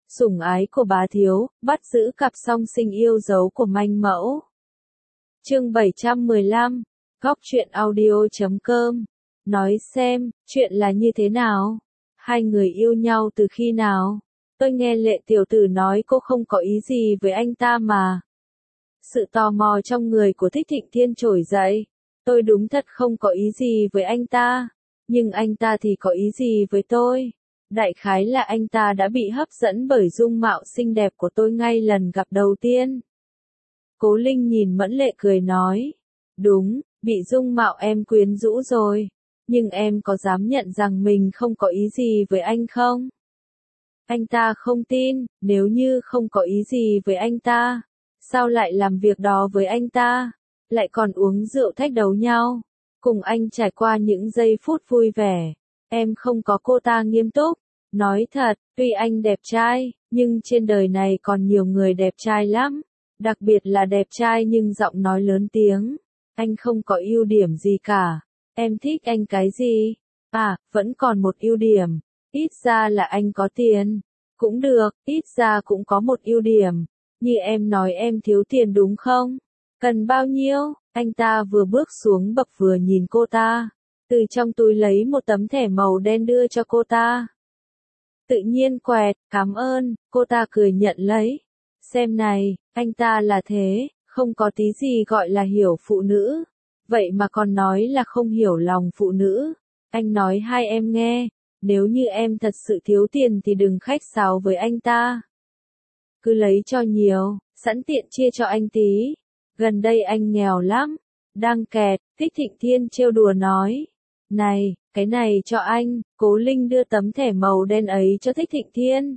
Sủng ái của bá thiếu, bắt giữ cặp song sinh yêu dấu của manh mẫu. Chương 715, Góc truyện audio.com. Nói xem, chuyện là như thế nào? Hai người yêu nhau từ khi nào? Tôi nghe Lệ tiểu tử nói cô không có ý gì với anh ta mà. Sự tò mò trong người của Thích Thịnh Thiên trỗi dậy. Tôi đúng thật không có ý gì với anh ta. Nhưng anh ta thì có ý gì với tôi? Đại khái là anh ta đã bị hấp dẫn bởi dung mạo xinh đẹp của tôi ngay lần gặp đầu tiên. Cố Linh nhìn Mẫn Lệ cười nói. Đúng, bị dung mạo em quyến rũ rồi. Nhưng em có dám nhận rằng mình không có ý gì với anh không? Anh ta không tin, nếu như không có ý gì với anh ta, sao lại làm việc đó với anh ta? Lại còn uống rượu thách đấu nhau, cùng anh trải qua những giây phút vui vẻ. Em không có cô ta nghiêm túc. Nói thật, tuy anh đẹp trai, nhưng trên đời này còn nhiều người đẹp trai lắm. Đặc biệt là đẹp trai nhưng giọng nói lớn tiếng. Anh không có ưu điểm gì cả. Em thích anh cái gì? À, vẫn còn một ưu điểm. Ít ra là anh có tiền. Cũng được, ít ra cũng có một ưu điểm. Như em nói em thiếu tiền đúng không? Cần bao nhiêu? Anh ta vừa bước xuống bậc vừa nhìn cô ta. Từ trong túi lấy một tấm thẻ màu đen đưa cho cô ta. Tự nhiên quẹt, cảm ơn, cô ta cười nhận lấy. Xem này, anh ta là thế, không có tí gì gọi là hiểu phụ nữ. Vậy mà còn nói là không hiểu lòng phụ nữ. Anh nói hai em nghe, nếu như em thật sự thiếu tiền thì đừng khách sáo với anh ta. Cứ lấy cho nhiều, sẵn tiện chia cho anh tí. Gần đây anh nghèo lắm. Đang kẹt, Thích Thịnh Thiên trêu đùa nói. Này, cái này cho anh, Cố Linh đưa tấm thẻ màu đen ấy cho Thích Thịnh Thiên.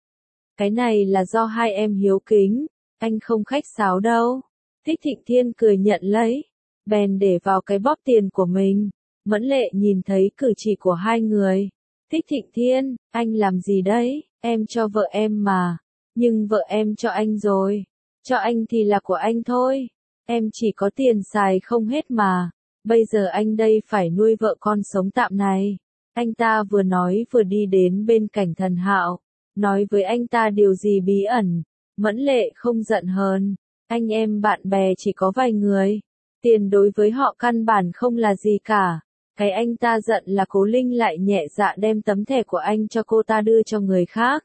Cái này là do hai em hiếu kính, anh không khách sáo đâu. Thích Thịnh Thiên cười nhận lấy, bèn để vào cái bóp tiền của mình. Mẫn Lệ nhìn thấy cử chỉ của hai người. Thích Thịnh Thiên, anh làm gì đấy, em cho vợ em mà. Nhưng vợ em cho anh rồi. Cho anh thì là của anh thôi. Em chỉ có tiền xài không hết mà. Bây giờ anh đây phải nuôi vợ con sống tạm này. Anh ta vừa nói vừa đi đến bên cạnh Thần Hạo. Nói với anh ta điều gì bí ẩn. Mẫn Lệ không giận hờn. Anh em bạn bè chỉ có vài người. Tiền đối với họ căn bản không là gì cả. Cái anh ta giận là Cố Linh lại nhẹ dạ đem tấm thẻ của anh cho cô ta đưa cho người khác.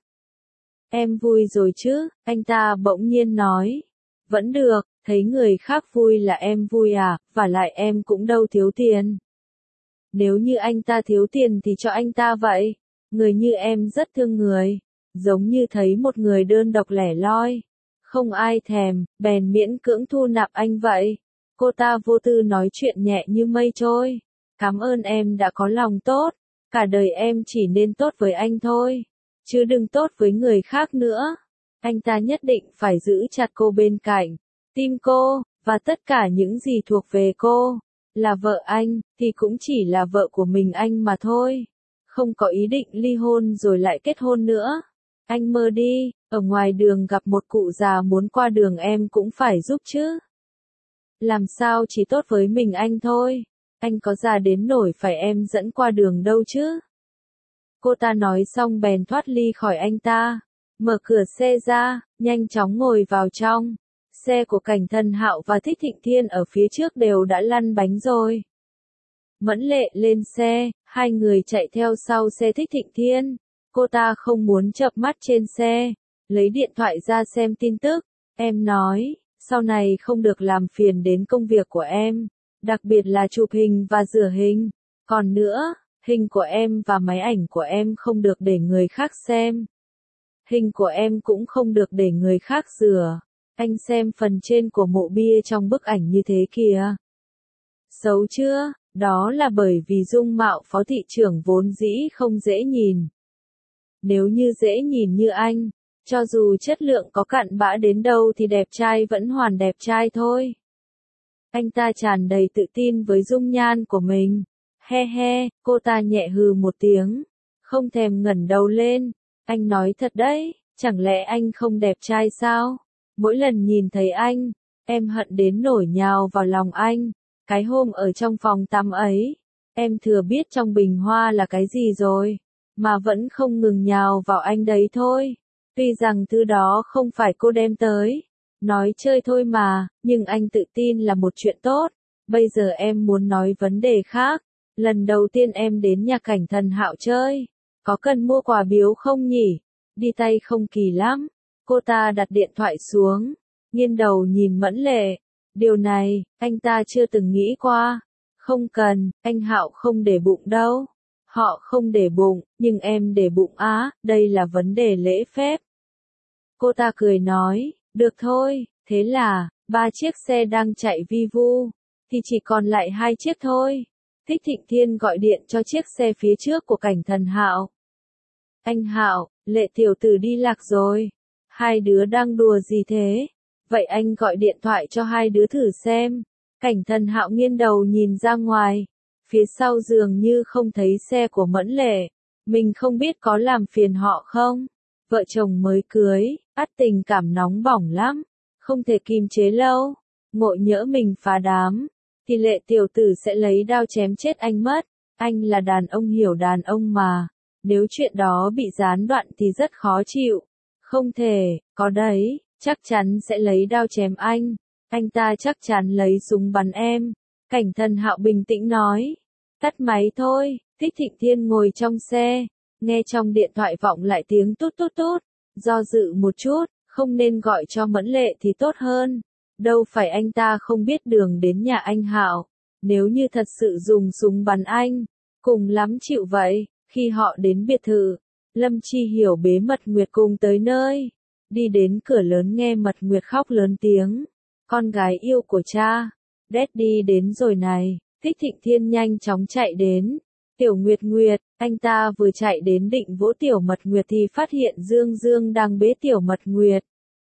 Em vui rồi chứ, anh ta bỗng nhiên nói. Vẫn được, thấy người khác vui là em vui à, và lại em cũng đâu thiếu tiền. Nếu như anh ta thiếu tiền thì cho anh ta vậy. Người như em rất thương người. Giống như thấy một người đơn độc lẻ loi. Không ai thèm, bèn miễn cưỡng thu nạp anh vậy. Cô ta vô tư nói chuyện nhẹ như mây trôi. Cảm ơn em đã có lòng tốt. Cả đời em chỉ nên tốt với anh thôi. Chứ đừng tốt với người khác nữa. Anh ta nhất định phải giữ chặt cô bên cạnh. Tim cô, và tất cả những gì thuộc về cô. Là vợ anh, thì cũng chỉ là vợ của mình anh mà thôi. Không có ý định ly hôn rồi lại kết hôn nữa. Anh mơ đi, ở ngoài đường gặp một cụ già muốn qua đường em cũng phải giúp chứ. Làm sao chỉ tốt với mình anh thôi. Anh có già đến nổi phải em dẫn qua đường đâu chứ. Cô ta nói xong bèn thoát ly khỏi anh ta. Mở cửa xe ra, nhanh chóng ngồi vào trong. Xe của Cảnh Thần Hạo và Thích Thịnh Thiên ở phía trước đều đã lăn bánh rồi. Mẫn Lệ lên xe, hai người chạy theo sau xe Thích Thịnh Thiên. Cô ta không muốn chợp mắt trên xe, lấy điện thoại ra xem tin tức. Em nói, sau này không được làm phiền đến công việc của em, đặc biệt là chụp hình và rửa hình. Còn nữa, hình của em và máy ảnh của em không được để người khác xem. Hình của em cũng không được để người khác rửa. Anh xem phần trên của mộ bia trong bức ảnh như thế kìa. Xấu chưa? Đó là bởi vì dung mạo phó thị trưởng vốn dĩ không dễ nhìn. Nếu như dễ nhìn như anh, cho dù chất lượng có cặn bã đến đâu thì đẹp trai vẫn hoàn đẹp trai thôi. Anh ta tràn đầy tự tin với dung nhan của mình. He he, cô ta nhẹ hừ một tiếng, không thèm ngẩng đầu lên. Anh nói thật đấy, chẳng lẽ anh không đẹp trai sao? Mỗi lần nhìn thấy anh, em hận đến nổi nhào vào lòng anh. Cái hôm ở trong phòng tắm ấy, em thừa biết trong bình hoa là cái gì rồi, mà vẫn không ngừng nhào vào anh đấy thôi. Tuy rằng thứ đó không phải cô đem tới, nói chơi thôi mà, nhưng anh tự tin là một chuyện tốt. Bây giờ em muốn nói vấn đề khác. Lần đầu tiên em đến nhà Cảnh Thần Hạo chơi, có cần mua quà biếu không nhỉ? Đi tay không kỳ lắm. Cô ta đặt điện thoại xuống, nghiêng đầu nhìn Mẫn Lệ. Điều này, anh ta chưa từng nghĩ qua. Không cần, anh Hạo không để bụng đâu. Họ không để bụng, nhưng em để bụng á, đây là vấn đề lễ phép. Cô ta cười nói, được thôi, thế là, 3 chiếc xe đang chạy vi vu, thì chỉ còn lại 2 chiếc thôi. Thích Thịnh Thiên gọi điện cho chiếc xe phía trước của Cảnh Thần Hạo. Anh Hạo, Lệ tiểu tử đi lạc rồi. Hai đứa đang đùa gì thế? Vậy anh gọi điện thoại cho hai đứa thử xem. Cảnh Thần Hạo nghiêng đầu nhìn ra ngoài. Phía sau dường như không thấy xe của Mẫn Lệ. Mình không biết có làm phiền họ không? Vợ chồng mới cưới, tình cảm nóng bỏng lắm. Không thể kìm chế lâu. Ngộ nhỡ mình phá đám, thì Lệ tiểu tử sẽ lấy đao chém chết anh mất. Anh là đàn ông hiểu đàn ông mà. Nếu chuyện đó bị gián đoạn thì rất khó chịu. Không thể, có đấy, chắc chắn sẽ lấy đao chém anh. Anh ta chắc chắn lấy súng bắn em. Cảnh Thần Hạo bình tĩnh nói. Tắt máy thôi. Thích Thịnh Thiên ngồi trong xe, nghe trong điện thoại vọng lại tiếng tút tút tút. Do dự một chút, không nên gọi cho Mẫn Lệ thì tốt hơn. Đâu phải anh ta không biết đường đến nhà anh Hạo. Nếu như thật sự dùng súng bắn anh, cùng lắm chịu vậy. Khi họ đến biệt thự, Lâm Chi Hiểu bế Mật Nguyệt cùng tới nơi. Đi đến cửa lớn nghe Mật Nguyệt khóc lớn tiếng. Con gái yêu của cha. Daddy đến rồi này. Thích Thịnh Thiên nhanh chóng chạy đến. Tiểu Nguyệt Nguyệt, anh ta vừa chạy đến định vỗ Tiểu Mật Nguyệt thì phát hiện Dương Dương đang bế Tiểu Mật Nguyệt.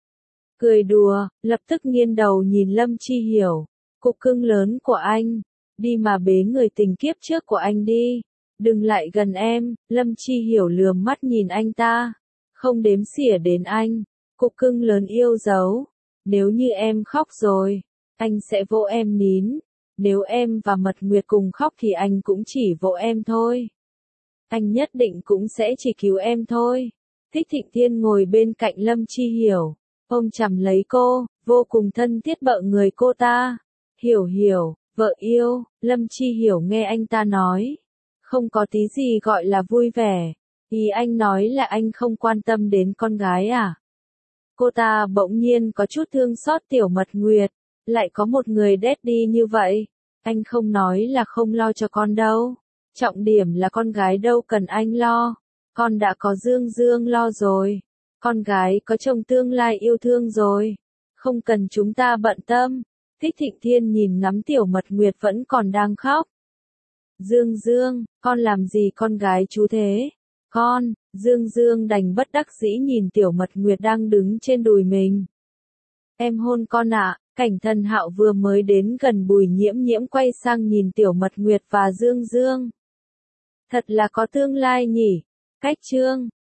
Cười đùa, lập tức nghiêng đầu nhìn Lâm Chi Hiểu. Cục cưng lớn của anh. Đi mà bế người tình kiếp trước của anh đi. Đừng lại gần em. Lâm Chi Hiểu lườm mắt nhìn anh ta. Không đếm xỉa đến anh. Cục cưng lớn yêu dấu. Nếu như em khóc rồi, anh sẽ vỗ em nín. Nếu em và Mật Nguyệt cùng khóc thì anh cũng chỉ vỗ em thôi. Anh nhất định cũng sẽ chỉ cứu em thôi. Thích Thịnh Thiên ngồi bên cạnh Lâm Chi Hiểu, ôm chầm lấy cô, vô cùng thân thiết bợ người cô ta. Hiểu Hiểu, vợ yêu. Lâm Chi Hiểu nghe anh ta nói, không có tí gì gọi là vui vẻ. Ý anh nói là anh không quan tâm đến con gái à? Cô ta bỗng nhiên có chút thương xót Tiểu Mật Nguyệt. Lại có một người daddy như vậy. Anh không nói là không lo cho con đâu. Trọng điểm là con gái đâu cần anh lo. Con đã có Dương Dương lo rồi. Con gái có chồng tương lai yêu thương rồi. Không cần chúng ta bận tâm. Thích Thịnh Thiên nhìn ngắm Tiểu Mật Nguyệt vẫn còn đang khóc. Dương Dương, con làm gì con gái chú thế? Con, Dương Dương đành bất đắc dĩ nhìn Tiểu Mật Nguyệt đang đứng trên đùi mình. Em hôn con ạ. Cảnh Thần Hạo vừa mới đến gần Bùi Nhiễm Nhiễm quay sang nhìn Tiểu Mật Nguyệt và Dương Dương. Thật là có tương lai nhỉ? Cách chương